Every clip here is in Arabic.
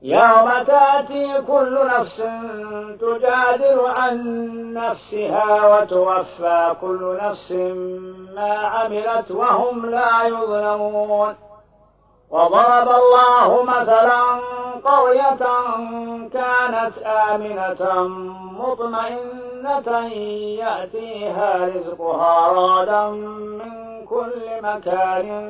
يوم تأتي كل نفس تجادل عن نفسها وتوفى كل نفس ما عملت وهم لا يظلمون. وضرب الله مثلا قرية كانت آمنة مطمئنة يأتيها رزقها رغدا من كل مكان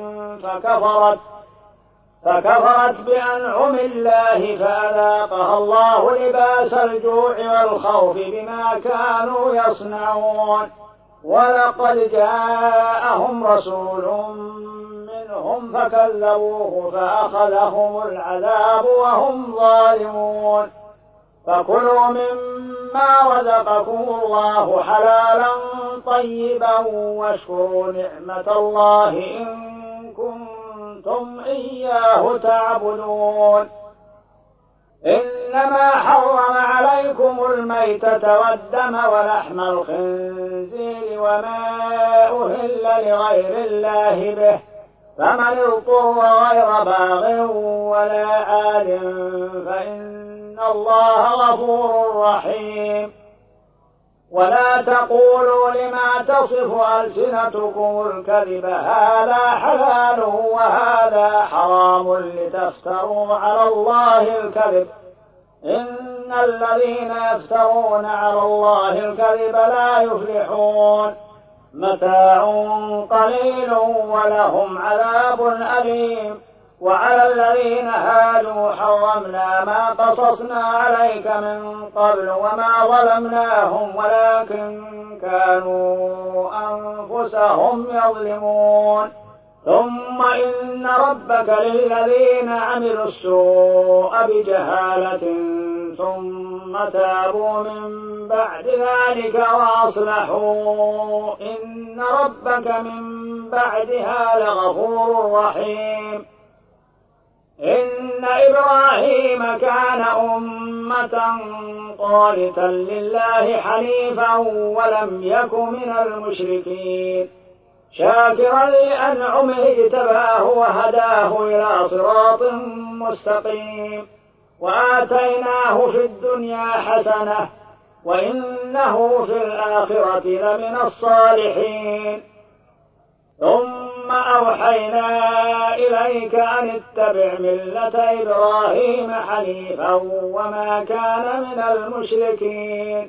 فكفرت بأنعم الله فأذاقها الله لباس الجوع والخوف بما كانوا يصنعون. ولقد جاءهم رسول منهم فكذبوه فأخذهم العذاب وهم ظالمون. فكلوا مما رزقكم الله حلالا طيبا واشكروا نعمة الله إن كنتم إياه تعبدون. إنما حرم عليكم الميتة والدم ولحم الخنزير وما أهل لغير الله به فمن اضطر غير باغ ولا عاد فإن الله غفور رحيم. ولا تقولوا لما تصف ألسنتكم الكذب هذا حلال وهذا حرام لتفتروا على الله الكذب إن الذين يفترون على الله الكذب لا يفلحون. متاع قليل ولهم عذاب أليم. وعلى الذين هادوا حرمنا ما قصصنا عليك من قبل وما ظلمناهم ولكن كانوا أنفسهم يظلمون. ثم إن ربك للذين عملوا السوء بجهالة ثم تابوا من بعد ذلك وأصلحوا إن ربك من بعدها لغفور رحيم. إن إبراهيم كان أمة قانتا لله حنيفا ولم يك من المشركين شاكرا لأنعمه اجتباه وهداه إلى صراط مستقيم. وآتيناه في الدنيا حسنة وإنه في الآخرة لمن الصالحين. ثم أوحينا إليك أن اتبع ملة إبراهيم حنيفا وما كان من المشركين.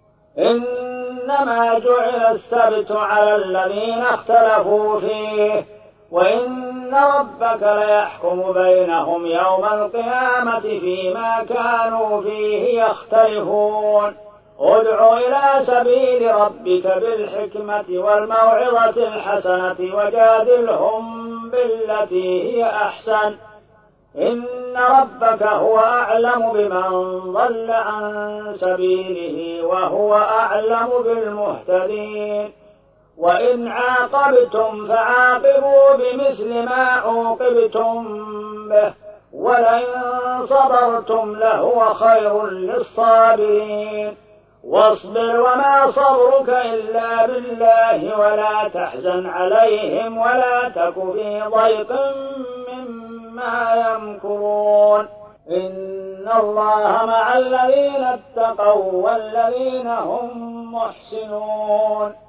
إنما جعل السبت على الذين اختلفوا فيه وإن ربك ليحكم بينهم يوم القيامة فيما كانوا فيه يختلفون. ادع إلى سبيل ربك بالحكمة والموعظة الحسنة وجادلهم بالتي هي أحسن إن ربك هو أعلم بمن ضل عن سبيله وهو أعلم بالمهتدين. وإن عاقبتم فعاقبوا بمثل ما عوقبتم به ولئن صبرتم لهو خير للصابرين. واصبر وما صبرك إلا بالله ولا تحزن عليهم ولا تك في ضيق مما يمكرون. إن الله مع الذين اتقوا والذين هم محسنون.